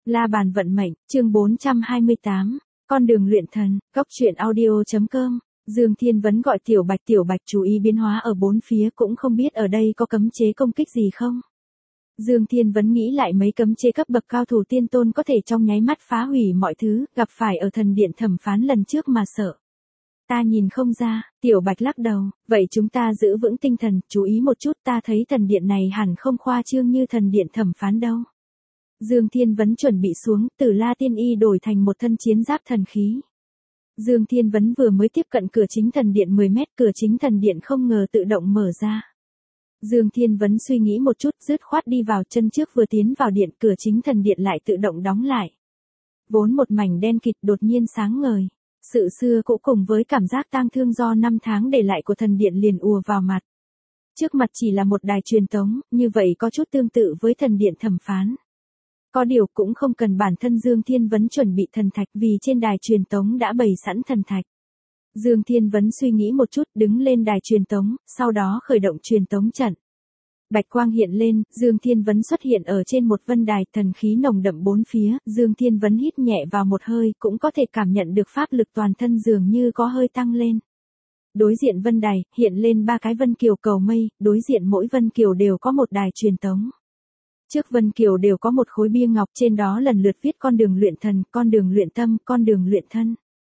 La bàn vận mệnh, chương 428, con đường luyện thần, góc truyện audio.com. Dương Thiên Vấn gọi Tiểu Bạch chú ý biến hóa ở bốn phía, cũng không biết ở đây có cấm chế công kích gì không. Dương Thiên Vấn nghĩ lại mấy cấm chế cấp bậc cao thủ tiên tôn có thể trong nháy mắt phá hủy mọi thứ, gặp phải ở thần điện thẩm phán lần trước mà sợ. Ta nhìn không ra, Tiểu Bạch lắc đầu, vậy chúng ta giữ vững tinh thần, chú ý một chút, ta thấy thần điện này hẳn không khoa trương như thần điện thẩm phán đâu. Dương Thiên Vấn chuẩn bị xuống, Tử La Tiên Y đổi thành một thân chiến giáp thần khí. Dương Thiên Vấn vừa mới tiếp cận cửa chính thần điện 10 mét, cửa chính thần điện không ngờ tự động mở ra. Dương Thiên Vấn suy nghĩ một chút, dứt khoát đi vào, chân trước vừa tiến vào điện, cửa chính thần điện lại tự động đóng lại. Vốn một mảnh đen kịt đột nhiên sáng ngời. Sự xưa cũ cùng với cảm giác tang thương do 5 tháng để lại của thần điện liền ùa vào mặt. Trước mặt chỉ là một đài truyền tống, như vậy có chút tương tự với thần điện thẩm phán. Có điều cũng không cần bản thân Dương Thiên Vấn chuẩn bị thần thạch, vì trên đài truyền tống đã bày sẵn thần thạch. Dương Thiên Vấn suy nghĩ một chút, đứng lên đài truyền tống, sau đó khởi động truyền tống trận. Bạch quang hiện lên, Dương Thiên Vấn xuất hiện ở trên một vân đài, thần khí nồng đậm bốn phía, Dương Thiên Vấn hít nhẹ vào một hơi, cũng có thể cảm nhận được pháp lực toàn thân dường như có hơi tăng lên. Đối diện vân đài, hiện lên 3 cái vân kiều cầu mây, đối diện mỗi vân kiều đều có một đài truyền tống. Trước vân kiều đều có một khối bia ngọc, trên đó lần lượt viết con đường luyện thần, con đường luyện tâm, con đường luyện thân.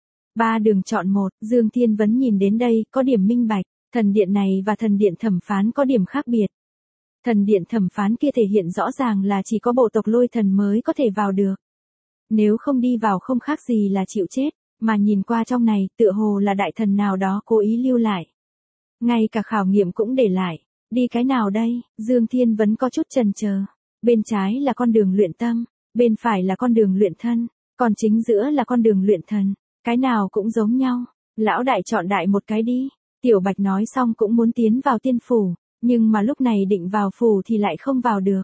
3 đường chọn một, Dương Thiên Vấn nhìn đến đây, có điểm minh bạch, thần điện này và thần điện thẩm phán có điểm khác biệt. Thần điện thẩm phán kia thể hiện rõ ràng là chỉ có bộ tộc lôi thần mới có thể vào được. Nếu không đi vào không khác gì là chịu chết, mà nhìn qua trong này tựa hồ là đại thần nào đó cố ý lưu lại. Ngay cả khảo nghiệm cũng để lại. Đi cái nào đây? Dương Thiên Vấn có chút chần chờ. Bên trái là con đường luyện tâm, bên phải là con đường luyện thân, còn chính giữa là con đường luyện thần. Cái nào cũng giống nhau. Lão đại chọn đại một cái đi. Tiểu Bạch nói xong cũng muốn tiến vào tiên phủ. Nhưng mà lúc này định vào phủ thì lại không vào được.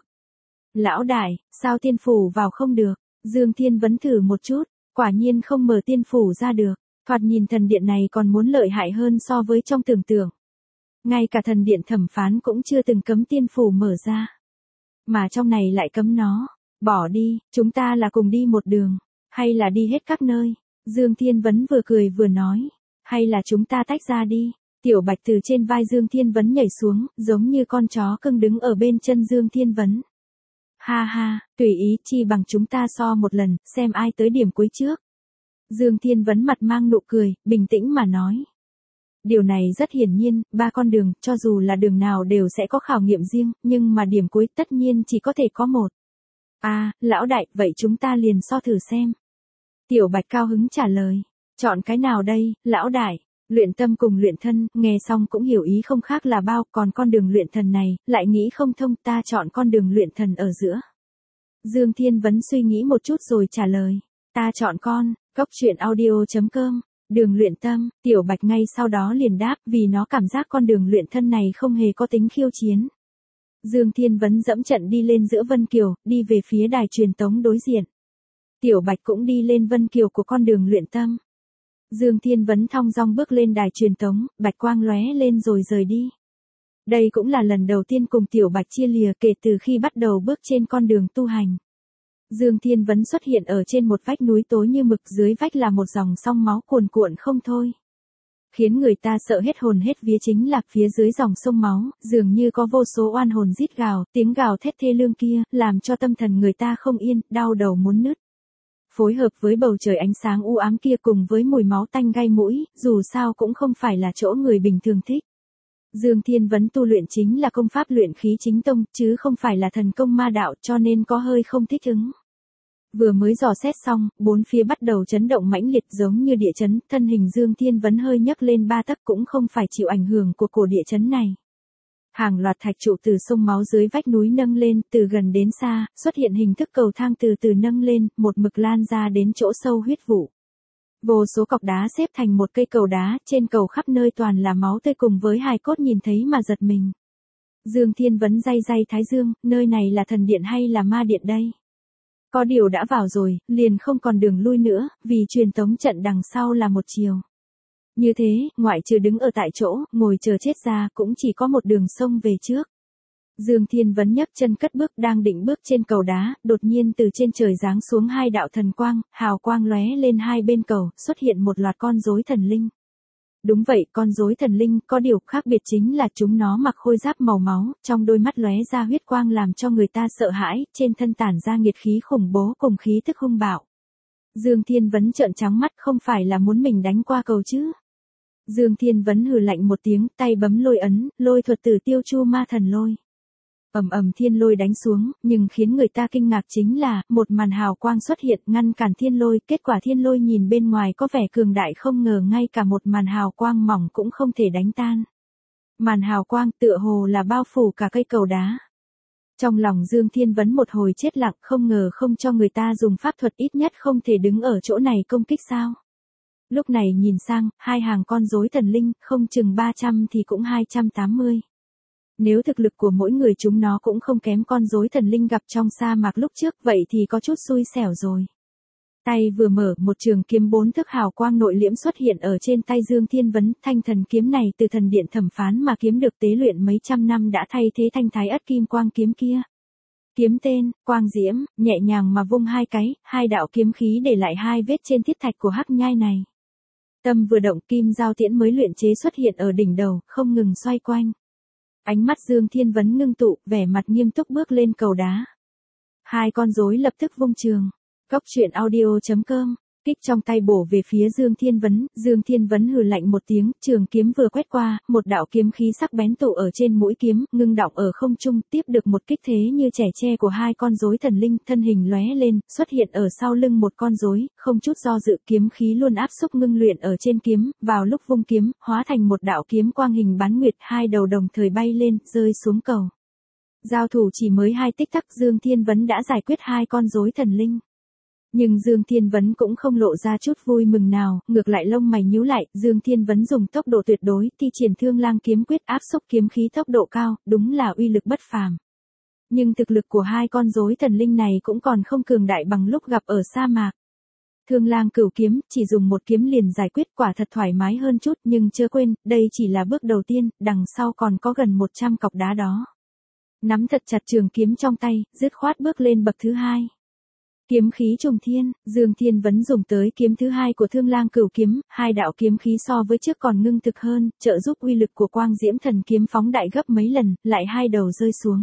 Lão đại, sao tiên phủ vào không được? Dương Thiên Vấn thử một chút, quả nhiên không mở tiên phủ ra được. Thoạt nhìn thần điện này còn muốn lợi hại hơn so với trong tưởng tượng. Ngay cả thần điện thẩm phán cũng chưa từng cấm tiên phủ mở ra. Mà trong này lại cấm nó. Bỏ đi, chúng ta là cùng đi một đường. Hay là đi hết các nơi. Dương Thiên Vấn vừa cười vừa nói. Hay là chúng ta tách ra đi. Tiểu Bạch từ trên vai Dương Thiên Vấn nhảy xuống, giống như con chó cưng đứng ở bên chân Dương Thiên Vấn. Ha ha, tùy ý, chi bằng chúng ta so một lần, xem ai tới điểm cuối trước. Dương Thiên Vấn mặt mang nụ cười, bình tĩnh mà nói. Điều này rất hiển nhiên, 3 con đường, cho dù là đường nào đều sẽ có khảo nghiệm riêng, nhưng mà điểm cuối tất nhiên chỉ có thể có một. À, lão đại, vậy chúng ta liền so thử xem. Tiểu Bạch cao hứng trả lời. Chọn cái nào đây, lão đại? Luyện tâm cùng luyện thân, nghe xong cũng hiểu ý không khác là bao, còn con đường luyện thần này, lại nghĩ không thông, ta chọn con đường luyện thần ở giữa. Dương Thiên Vấn suy nghĩ một chút rồi trả lời, ta chọn góc truyện audio.com, đường luyện tâm. Tiểu Bạch ngay sau đó liền đáp, vì nó cảm giác con đường luyện thân này không hề có tính khiêu chiến. Dương Thiên Vấn dẫm trận đi lên giữa vân kiều, đi về phía đài truyền tống đối diện. Tiểu Bạch cũng đi lên vân kiều của con đường luyện tâm. Dương Thiên Vấn thong dong bước lên đài truyền tống, bạch quang lóe lên rồi rời đi. Đây cũng là lần đầu tiên cùng Tiểu Bạch chia lìa kể từ khi bắt đầu bước trên con đường tu hành. Dương Thiên Vấn xuất hiện ở trên một vách núi tối như mực, dưới vách là một dòng sông máu cuồn cuộn không thôi. Khiến người ta sợ hết hồn hết vía chính là phía dưới dòng sông máu, dường như có vô số oan hồn rít gào, tiếng gào thét thê lương kia, làm cho tâm thần người ta không yên, đau đầu muốn nứt. Phối hợp với bầu trời ánh sáng u ám kia cùng với mùi máu tanh gai mũi, dù sao cũng không phải là chỗ người bình thường thích. Dương Thiên Vấn tu luyện chính là công pháp luyện khí chính tông, chứ không phải là thần công ma đạo, cho nên có hơi không thích ứng. Vừa mới dò xét xong, bốn phía bắt đầu chấn động mãnh liệt giống như địa chấn, thân hình Dương Thiên Vấn hơi nhấc lên 3 tấc cũng không phải chịu ảnh hưởng của cổ địa chấn này. Hàng loạt thạch trụ từ sông máu dưới vách núi nâng lên, từ gần đến xa, xuất hiện hình thức cầu thang từ từ nâng lên, một mực lan ra đến chỗ sâu huyết vụ. Vô số cọc đá xếp thành một cây cầu đá, trên cầu khắp nơi toàn là máu tươi cùng với hài cốt nhìn thấy mà giật mình. Dương Thiên Vấn day thái dương, nơi này là thần điện hay là ma điện đây? Có điều đã vào rồi, liền không còn đường lui nữa, vì truyền tống trận đằng sau là một chiều. Như thế, ngoại trừ đứng ở tại chỗ, ngồi chờ chết ra cũng chỉ có một đường sông về trước. Dương Thiên Vấn nhấc chân cất bước đang định bước trên cầu đá, đột nhiên từ trên trời giáng xuống hai đạo thần quang, hào quang lóe lên hai bên cầu, xuất hiện một loạt con rối thần linh. Đúng vậy, con rối thần linh, có điều khác biệt chính là chúng nó mặc khôi giáp màu máu, trong đôi mắt lóe ra huyết quang làm cho người ta sợ hãi, trên thân tản ra nhiệt khí khủng bố cùng khí tức hung bạo. Dương Thiên Vấn trợn trắng mắt, không phải là muốn mình đánh qua cầu chứ? Dương Thiên Vấn hừ lạnh một tiếng, tay bấm lôi ấn, lôi thuật tử Tiêu Chu Ma Thần Lôi. Ầm ầm thiên lôi đánh xuống, nhưng khiến người ta kinh ngạc chính là, một màn hào quang xuất hiện ngăn cản thiên lôi, kết quả thiên lôi nhìn bên ngoài có vẻ cường đại không ngờ ngay cả một màn hào quang mỏng cũng không thể đánh tan. Màn hào quang tựa hồ là bao phủ cả cây cầu đá. Trong lòng Dương Thiên Vấn một hồi chết lặng, không ngờ không cho người ta dùng pháp thuật ít nhất không thể đứng ở chỗ này công kích sao. Lúc này nhìn sang, hai hàng con rối thần linh, không chừng 300 thì cũng 280. Nếu thực lực của mỗi người chúng nó cũng không kém con rối thần linh gặp trong sa mạc lúc trước, vậy thì có chút xui xẻo rồi. Tay vừa mở, một trường kiếm 4 thước hào quang nội liễm xuất hiện ở trên tay Dương Thiên Vấn, thanh thần kiếm này từ thần điện thẩm phán mà kiếm được tế luyện mấy trăm năm đã thay thế thanh thái ất kim quang kiếm kia. Kiếm tên, Quang Diễm, nhẹ nhàng mà vung hai cái, hai đạo kiếm khí để lại hai vết trên thiết thạch của hắc nhai này. Tâm vừa động, kim giao tiễn mới luyện chế xuất hiện ở đỉnh đầu, không ngừng xoay quanh. Ánh mắt Dương Thiên Vấn ngưng tụ, vẻ mặt nghiêm túc bước lên cầu đá. Hai con rối lập tức vung trường. Góc truyện audio.com, kích trong tay bổ về phía Dương Thiên Vấn hừ lạnh một tiếng, trường kiếm vừa quét qua, một đạo kiếm khí sắc bén tụ ở trên mũi kiếm, ngưng đọng ở không trung, tiếp được một kích thế như trẻ tre của hai con rối thần linh, thân hình lóe lên, xuất hiện ở sau lưng một con rối, không chút do dự kiếm khí luôn áp xúc ngưng luyện ở trên kiếm, vào lúc vung kiếm, hóa thành một đạo kiếm quang hình bán nguyệt, hai đầu đồng thời bay lên, rơi xuống cầu. Giao thủ chỉ mới 2 tích tắc, Dương Thiên Vấn đã giải quyết hai con rối thần linh. Nhưng Dương Thiên Vấn cũng không lộ ra chút vui mừng nào, ngược lại lông mày nhíu lại, Dương Thiên Vấn dùng tốc độ tuyệt đối, thi triển Thương Lang kiếm quyết áp xúc kiếm khí tốc độ cao, đúng là uy lực bất phàm. Nhưng thực lực của hai con rối thần linh này cũng còn không cường đại bằng lúc gặp ở sa mạc. Thương Lang Cửu kiếm, chỉ dùng một kiếm liền giải quyết, quả thật thoải mái hơn chút, nhưng chớ quên, đây chỉ là bước đầu tiên, đằng sau còn có gần 100 cọc đá đó. Nắm thật chặt trường kiếm trong tay, dứt khoát bước lên bậc thứ 2. Kiếm khí trùng thiên, Dương Thiên Vấn dùng tới kiếm thứ 2 của Thương Lang Cửu kiếm, hai đạo kiếm khí so với trước còn ngưng thực hơn, trợ giúp uy lực của Quang Diễm thần kiếm phóng đại gấp mấy lần, lại hai đầu rơi xuống.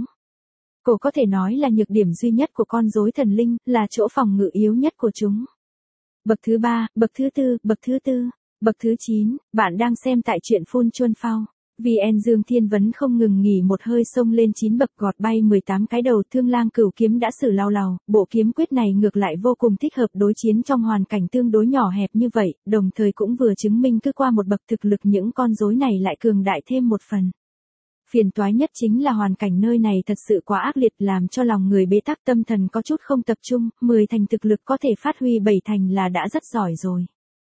Cổ có thể nói là nhược điểm duy nhất của con rối thần linh, là chỗ phòng ngự yếu nhất của chúng. Bậc thứ 3, bậc thứ 4, bậc thứ 9, bạn đang xem tại truyện Phun Chuân Phao. VN Dương Thiên Vấn không ngừng nghỉ một hơi xông lên 9 bậc, gọt bay 18 cái đầu. Thương Lang Cửu kiếm đã sử lao lào, bộ kiếm quyết này ngược lại vô cùng thích hợp đối chiến trong hoàn cảnh tương đối nhỏ hẹp như vậy, đồng thời cũng vừa chứng minh cứ qua một bậc thực lực những con rối này lại cường đại thêm một phần. Phiền toái nhất chính là hoàn cảnh nơi này thật sự quá ác liệt, làm cho lòng người bế tắc, tâm thần có chút không tập trung, 10 thành thực lực có thể phát huy 7 thành là đã rất giỏi rồi.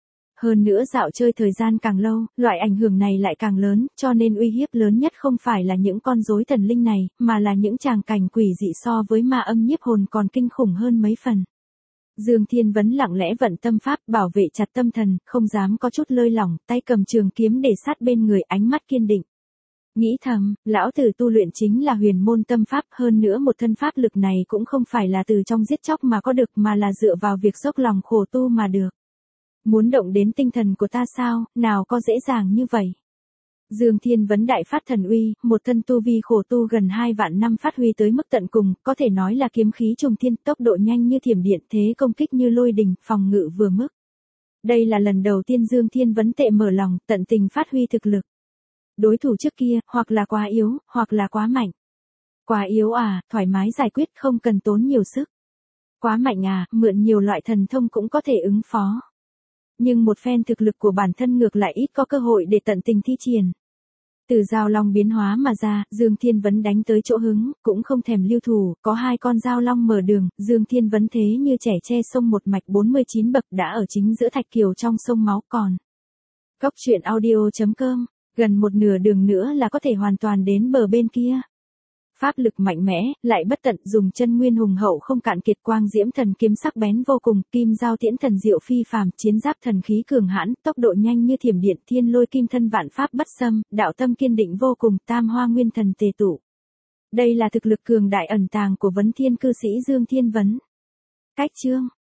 Hơn nữa dạo chơi thời gian càng lâu, loại ảnh hưởng này lại càng lớn, cho nên uy hiếp lớn nhất không phải là những con rối thần linh này, mà là những tràng cảnh quỷ dị so với ma âm nhiếp hồn còn kinh khủng hơn mấy phần. Dương Thiên Vấn lặng lẽ vận tâm pháp, bảo vệ chặt tâm thần, không dám có chút lơi lỏng, tay cầm trường kiếm để sát bên người, ánh mắt kiên định. Nghĩ thầm, lão tử tu luyện chính là huyền môn tâm pháp, hơn nữa một thân pháp lực này cũng không phải là từ trong giết chóc mà có được, mà là dựa vào việc dốc lòng khổ tu mà được. Muốn động đến tinh thần của ta sao, nào có dễ dàng như vậy. Dương Thiên Vấn đại phát thần uy, một thân tu vi khổ tu gần 2 vạn năm phát huy tới mức tận cùng, có thể nói là kiếm khí trùng thiên, tốc độ nhanh như thiểm điện, thế công kích như lôi đình, phòng ngự vừa mức. Đây là lần đầu tiên Dương Thiên Vấn tệ mở lòng, tận tình phát huy thực lực. Đối thủ trước kia, hoặc là quá yếu, hoặc là quá mạnh. Quá yếu à, thoải mái giải quyết, không cần tốn nhiều sức. Quá mạnh à, mượn nhiều loại thần thông cũng có thể ứng phó. Nhưng một phen thực lực của bản thân ngược lại ít có cơ hội để tận tình thi triển. Từ Giao Long biến hóa mà ra, Dương Thiên Vấn đánh tới chỗ hứng, cũng không thèm lưu thủ, có 2 con Giao Long mở đường, Dương Thiên Vấn thế như trẻ tre sông một mạch 49 bậc đã ở chính giữa thạch kiều trong sông máu còn. Góc truyện audio.com, gần một nửa đường nữa là có thể hoàn toàn đến bờ bên kia. Pháp lực mạnh mẽ, lại bất tận, dùng chân nguyên hùng hậu không cạn kiệt, Quang Diễm thần kiếm sắc bén vô cùng, Kim Giao tiễn thần diệu phi phàm, chiến giáp thần khí cường hãn, tốc độ nhanh như thiểm điện, Thiên Lôi kim thân vạn pháp bất xâm, đạo tâm kiên định vô cùng, Tam Hoa nguyên thần tề tụ. Đây là thực lực cường đại ẩn tàng của Vấn Thiên cư sĩ Dương Thiên Vấn. Cách chương